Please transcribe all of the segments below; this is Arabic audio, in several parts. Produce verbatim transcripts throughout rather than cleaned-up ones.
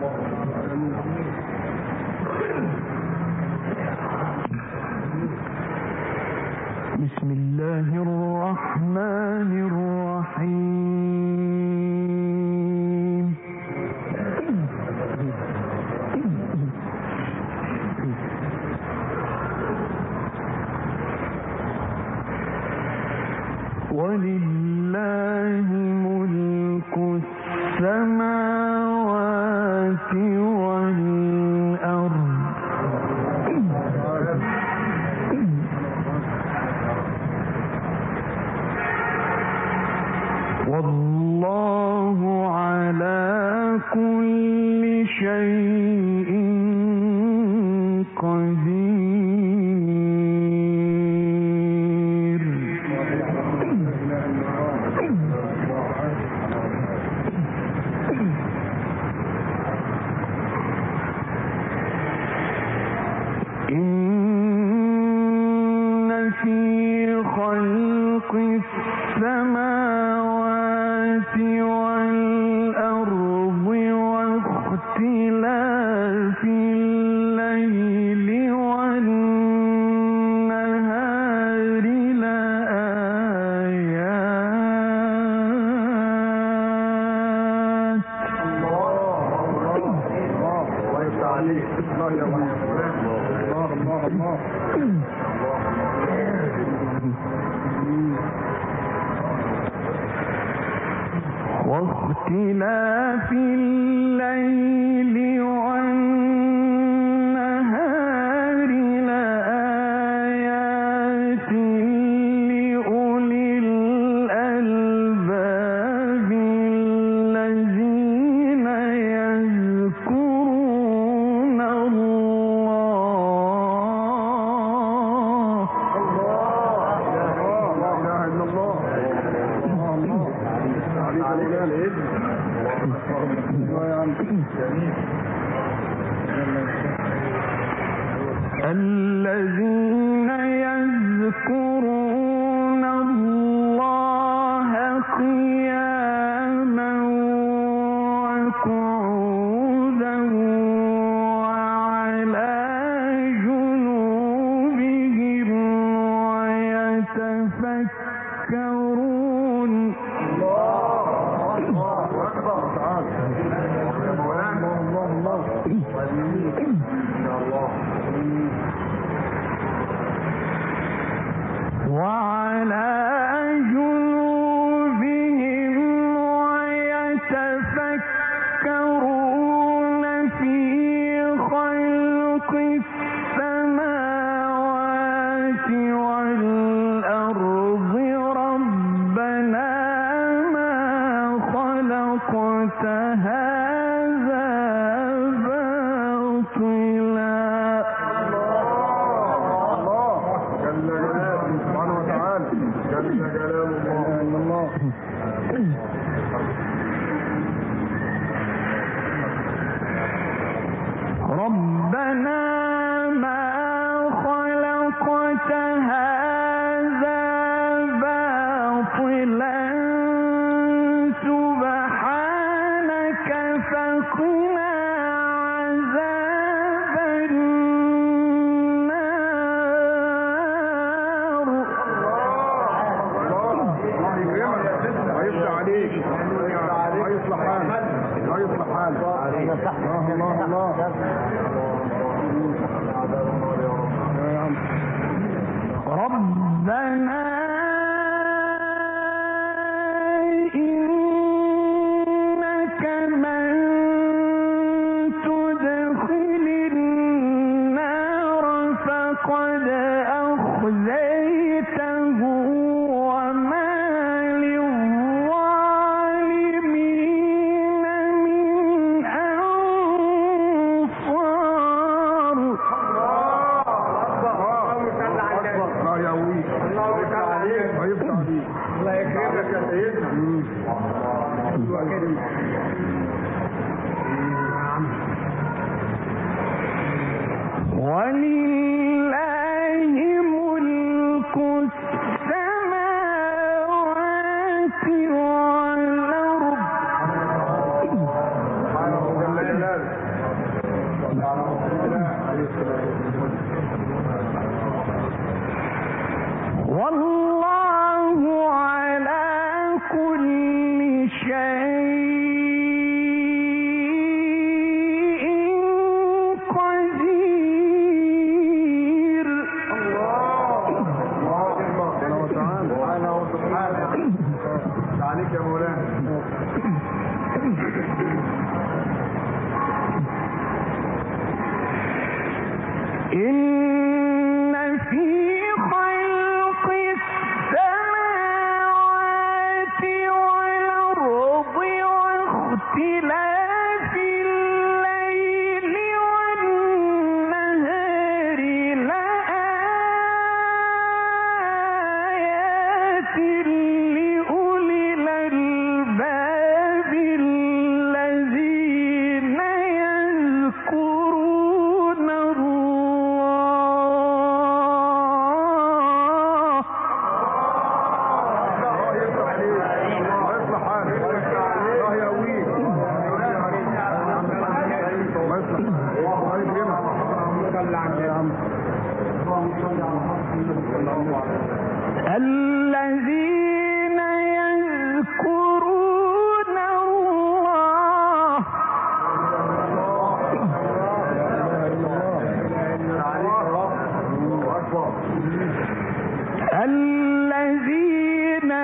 بسم الله الرحمن الرحيم. ولله ملك السماوات والأرض والله على كل شيء قدير. إن في خلق السماوات والأرض واختلاف الليل والنهار لآيات. واختلاف الليل والنهار لآيات لأولي الألباب الذين يذكرون الله. الذين يذكرون الله قياما وقعودا وعلى جنوبهم ويتفكرون. وعلى جنوبهم ويتفكرون في خلق السماوات والأرض ربنا ما خلقت هذا باطلا. ربنا ما خلقت هذا باطلا سبحانك فقنا عذاب النار. ويفتح عليك ويصلح حالك ويصلح حالك. الله الله ربنا إنك من تدخل النار فقد أخزيته وما للظالمين من أنصار. الله يكرمك يا سيدنا. ولله ملك السماوات والأرض كل شيء قدير. سبحانه وسبحانه عليك يا مولانا. إن في خلق السماوات والأرض واختلاف الليل والنهار لآيات لأولي الألباب الذين يذكرون الذين يذكرون الله الذين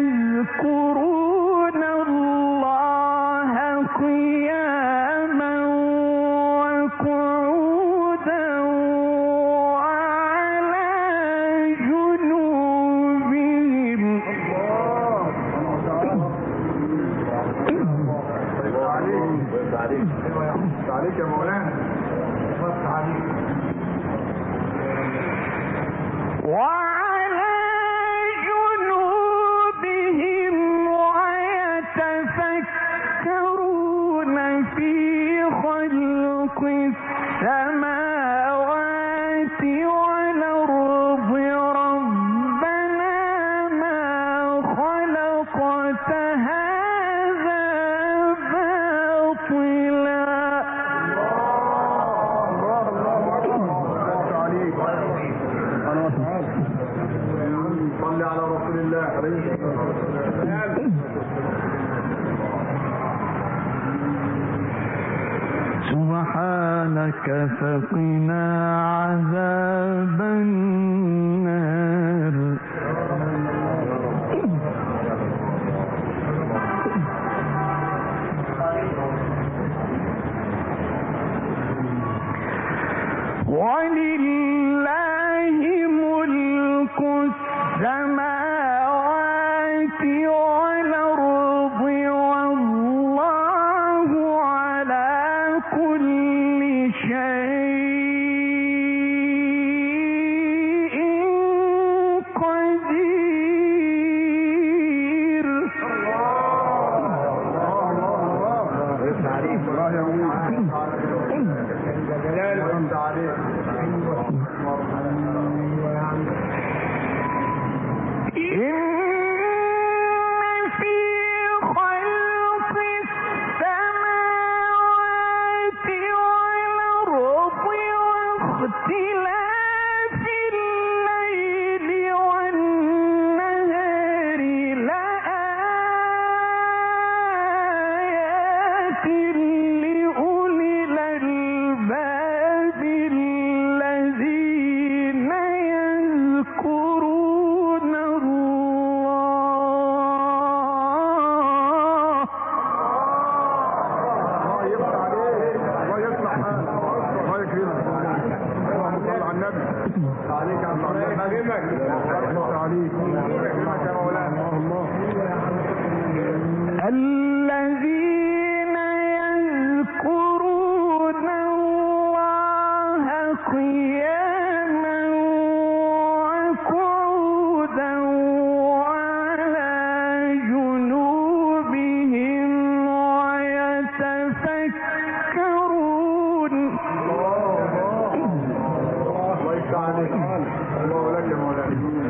يذكرون الله قياما وقعودا وعلى جنوبهم. عليك يا مولانا. وعلى جنوبهم ويتفكرون في خلق السماوات والأرض ربنا ما خلقت هذا باطلا. صلي على رسول الله. سبحانك فقنا عذاب النار. ولله ملك السماوات والأرض والله على كل شيء قدير. اختلاف الليل والنهار لآيات لأولي الألباب الذين يذكرون الله. الله يفتح عليك. الله يفتح حالك. الله يكرمك. اللهم صل على النبي. عليك يا الله يكرمك. عليك. يكرمك يا مولانا. الذين يذكرون الله قياما وقعودا وعلى جنوبهم ويتفكرون. الله يفتح عليك. الله لك يا مولانا.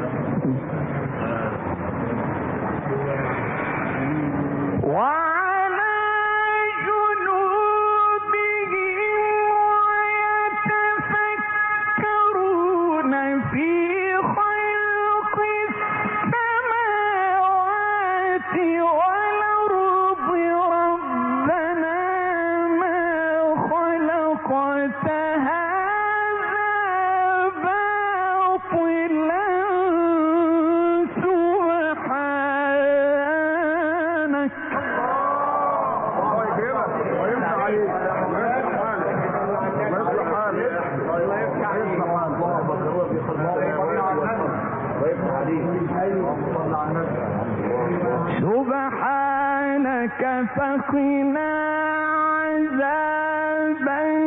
عليك. الله يصلح حالك. الله يصلح حالك. الله يفتح عليك. الله بكره بيخلص الله يفتح عليك. ايوه صلى على النبي. سبحانك فقنا عذاب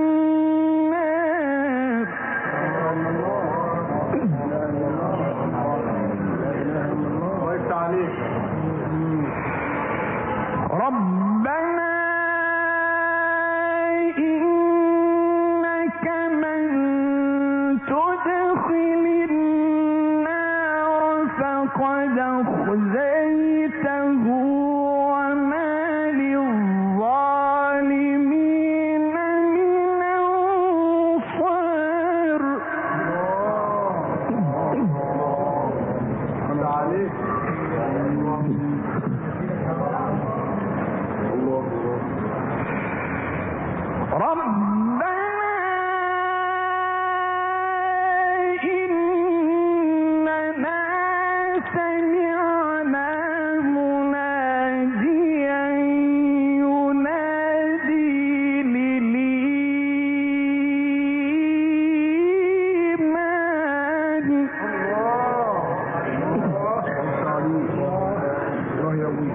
النار. الله يفتح عليك. ربنا إنك من تدخل النار فقد أخزيته وما للظالمين من أنصار. الله عليك. ربنا إننا سمعنا مناديا ينادي للإيمان. الله يا ابوي.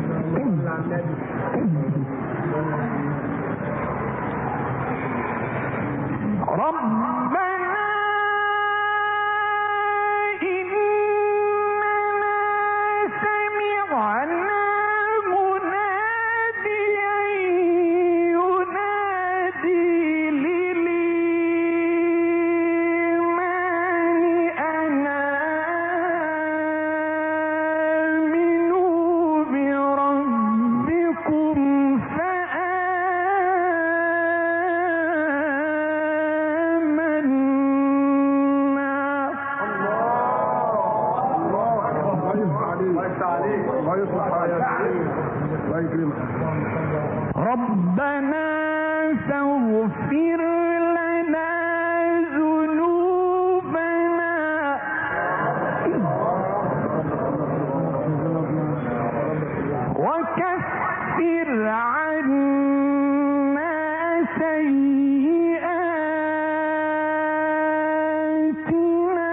ربنا إننا سمعنا مناديا ينادي للإيمان أن آمنوا بربكم الله يصلح حالك. الله يكرمك. ربنا فاغفر لنا ذنوبنا وكفر عنا سيئاتنا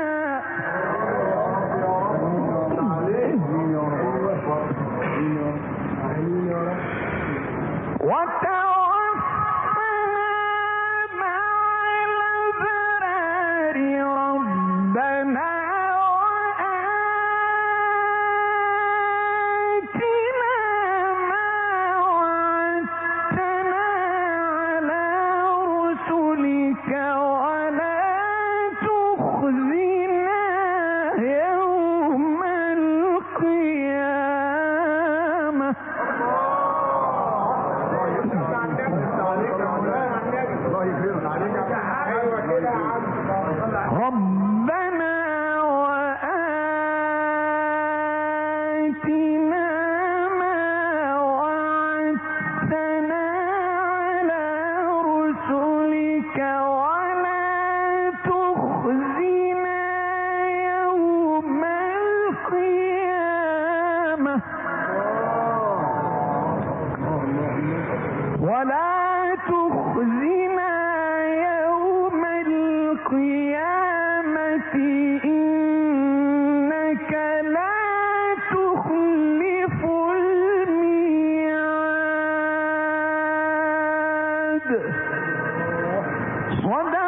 وتوفنا مع الأبرار. ربنا وآتنا ما وعدتنا على رسلك ولا تخزنا يوم القيامة. ربنا وآتنا ما وعدتنا على رسلك ولا تخزنا يوم القيامة. ولا تخزنا يوم القيامة إنك لا تخلف الميعاد. صدق